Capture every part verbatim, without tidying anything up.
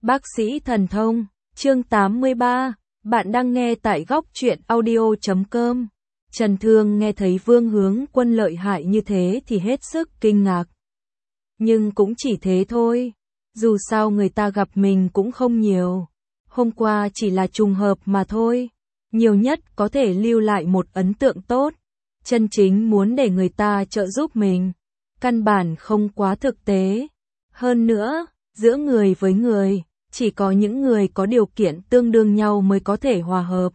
Bác sĩ thần thông, chương tám mươi ba, bạn đang nghe tại góc truyện audio chấm com. Trần Thương nghe thấy Vương Hướng Quân lợi hại như thế thì hết sức kinh ngạc. Nhưng cũng chỉ thế thôi, dù sao người ta gặp mình cũng không nhiều. Hôm qua chỉ là trùng hợp mà thôi, nhiều nhất có thể lưu lại một ấn tượng tốt. Chân chính muốn để người ta trợ giúp mình, căn bản không quá thực tế. Hơn nữa, giữa người với người, chỉ có những người có điều kiện tương đương nhau mới có thể hòa hợp.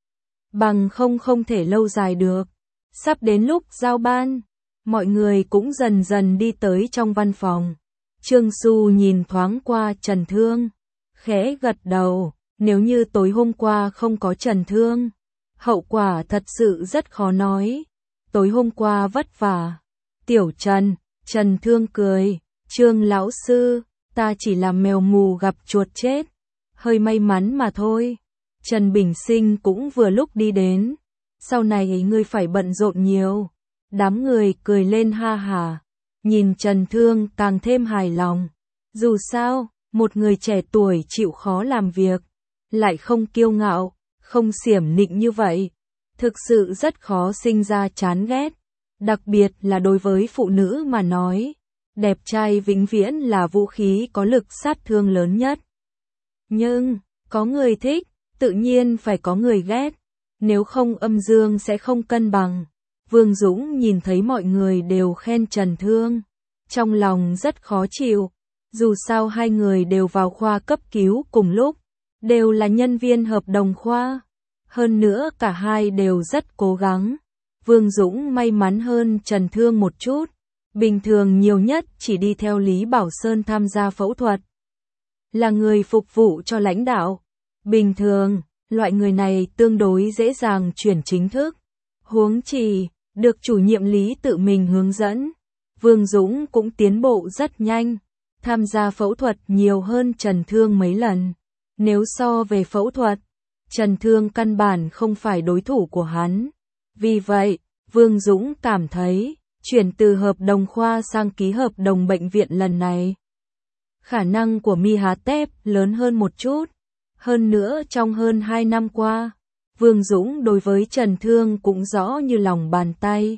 Bằng không không thể lâu dài được. Sắp đến lúc giao ban, mọi người cũng dần dần đi tới trong văn phòng. Trương Xu nhìn thoáng qua Trần Thương, khẽ gật đầu, nếu như tối hôm qua không có Trần Thương, hậu quả thật sự rất khó nói. Tối hôm qua vất vả. Tiểu Trần, Trần Thương cười, Trương lão sư, ta chỉ là mèo mù gặp chuột chết, hơi may mắn mà thôi. Trần Bình Sinh cũng vừa lúc đi đến, sau này ngươi phải bận rộn nhiều. Đám người cười lên ha hả, nhìn Trần Thương càng thêm hài lòng. Dù sao, một người trẻ tuổi chịu khó làm việc, lại không kiêu ngạo, không xiểm nịnh như vậy, thực sự rất khó sinh ra chán ghét, đặc biệt là đối với phụ nữ mà nói. Đẹp trai vĩnh viễn là vũ khí có lực sát thương lớn nhất. Nhưng, có người thích, tự nhiên phải có người ghét. Nếu không âm dương sẽ không cân bằng. Vương Dũng nhìn thấy mọi người đều khen Trần Thương, trong lòng rất khó chịu. Dù sao hai người đều vào khoa cấp cứu cùng lúc, đều là nhân viên hợp đồng khoa. Hơn nữa cả hai đều rất cố gắng. Vương Dũng may mắn hơn Trần Thương một chút. Bình thường nhiều nhất chỉ đi theo Lý Bảo Sơn tham gia phẫu thuật. Là người phục vụ cho lãnh đạo. Bình thường, loại người này tương đối dễ dàng chuyển chính thức. Huống chi, được chủ nhiệm Lý tự mình hướng dẫn. Vương Dũng cũng tiến bộ rất nhanh. Tham gia phẫu thuật nhiều hơn Trần Thương mấy lần. Nếu so về phẫu thuật, Trần Thương căn bản không phải đối thủ của hắn. Vì vậy, Vương Dũng cảm thấy chuyển từ hợp đồng khoa sang ký hợp đồng bệnh viện lần này, khả năng của Mi Há Tép lớn hơn một chút. Hơn nữa trong hơn hai năm qua, Vương Dũng đối với Trần Thương cũng rõ như lòng bàn tay.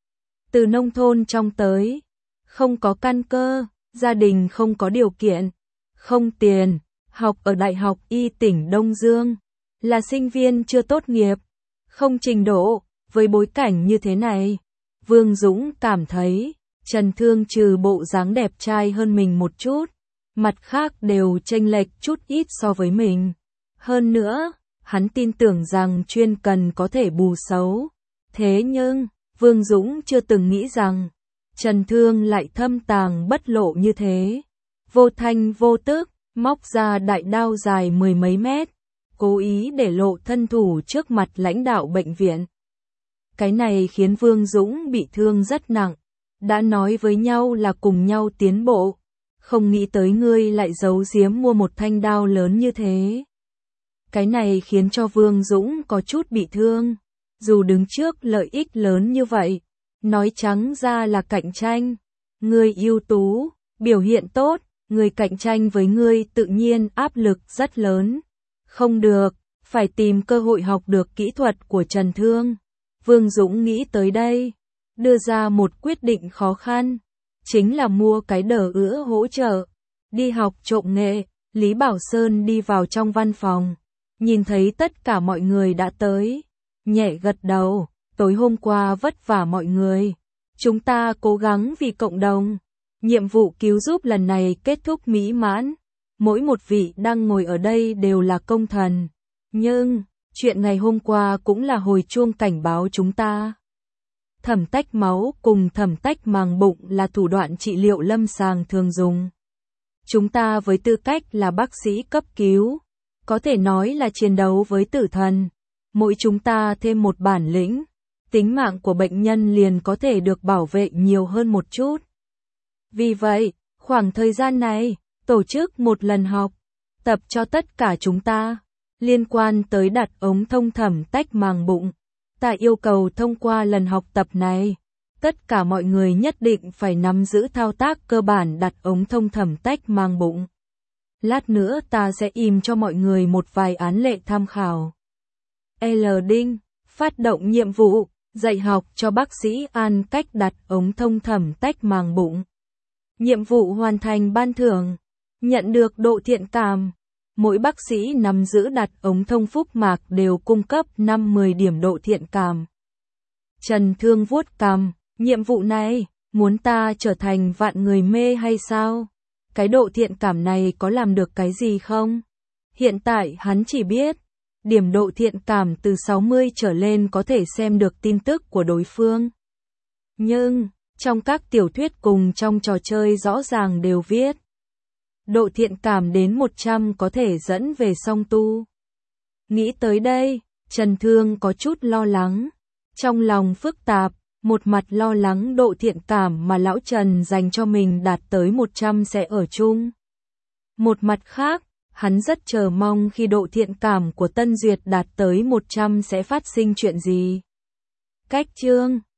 Từ nông thôn trong tới, không có căn cơ, gia đình không có điều kiện, không tiền, học ở Đại học Y tỉnh Đông Dương, là sinh viên chưa tốt nghiệp, không trình độ. Với bối cảnh như thế này, Vương Dũng cảm thấy, Trần Thương trừ bộ dáng đẹp trai hơn mình một chút, mặt khác đều chênh lệch chút ít so với mình. Hơn nữa, hắn tin tưởng rằng chuyên cần có thể bù xấu. Thế nhưng, Vương Dũng chưa từng nghĩ rằng, Trần Thương lại thâm tàng bất lộ như thế. Vô thanh vô tức, móc ra đại đao dài mười mấy mét, cố ý để lộ thân thủ trước mặt lãnh đạo bệnh viện. Cái này khiến Vương Dũng bị thương rất nặng. Đã nói với nhau là cùng nhau tiến bộ, không nghĩ tới ngươi lại giấu giếm mua một thanh đao lớn như thế. Cái này khiến cho Vương Dũng có chút bị thương. Dù đứng trước lợi ích lớn như vậy, nói trắng ra là cạnh tranh. Ngươi ưu tú, biểu hiện tốt, người cạnh tranh với ngươi tự nhiên áp lực rất lớn. Không được, phải tìm cơ hội học được kỹ thuật của Trần Thương. Vương Dũng nghĩ tới đây, đưa ra một quyết định khó khăn, chính là mua cái đờ ữa hỗ trợ, đi học trộm nghệ. Lý Bảo Sơn đi vào trong văn phòng, nhìn thấy tất cả mọi người đã tới, nhẹ gật đầu, tối hôm qua vất vả mọi người, chúng ta cố gắng vì cộng đồng, nhiệm vụ cứu giúp lần này kết thúc mỹ mãn, mỗi một vị đang ngồi ở đây đều là công thần, nhưng chuyện ngày hôm qua cũng là hồi chuông cảnh báo chúng ta. Thẩm tách máu cùng thẩm tách màng bụng là thủ đoạn trị liệu lâm sàng thường dùng. Chúng ta với tư cách là bác sĩ cấp cứu, có thể nói là chiến đấu với tử thần. Mỗi chúng ta thêm một bản lĩnh, tính mạng của bệnh nhân liền có thể được bảo vệ nhiều hơn một chút. Vì vậy, khoảng thời gian này, tổ chức một lần học, tập cho tất cả chúng ta. Liên quan tới đặt ống thông thẩm tách màng bụng, ta yêu cầu thông qua lần học tập này, tất cả mọi người nhất định phải nắm giữ thao tác cơ bản đặt ống thông thẩm tách màng bụng. Lát nữa ta sẽ im cho mọi người một vài án lệ tham khảo. L. Đinh, phát động nhiệm vụ, dạy học cho bác sĩ An cách đặt ống thông thẩm tách màng bụng. Nhiệm vụ hoàn thành ban thưởng, nhận được độ thiện cảm. Mỗi bác sĩ nắm giữ đặt ống thông phúc mạc đều cung cấp năm mười điểm độ thiện cảm. Trần Thương vuốt cằm, nhiệm vụ này, muốn ta trở thành vạn người mê hay sao? Cái độ thiện cảm này có làm được cái gì không? Hiện tại hắn chỉ biết, điểm độ thiện cảm từ sáu mươi trở lên có thể xem được tin tức của đối phương. Nhưng, trong các tiểu thuyết cùng trong trò chơi rõ ràng đều viết, độ thiện cảm đến một trăm có thể dẫn về song tu. Nghĩ tới đây, Trần Thương có chút lo lắng. Trong lòng phức tạp, một mặt lo lắng độ thiện cảm mà lão Trần dành cho mình đạt tới một trăm sẽ ở chung. Một mặt khác, hắn rất chờ mong khi độ thiện cảm của Tân Duyệt đạt tới một trăm sẽ phát sinh chuyện gì. Cách chương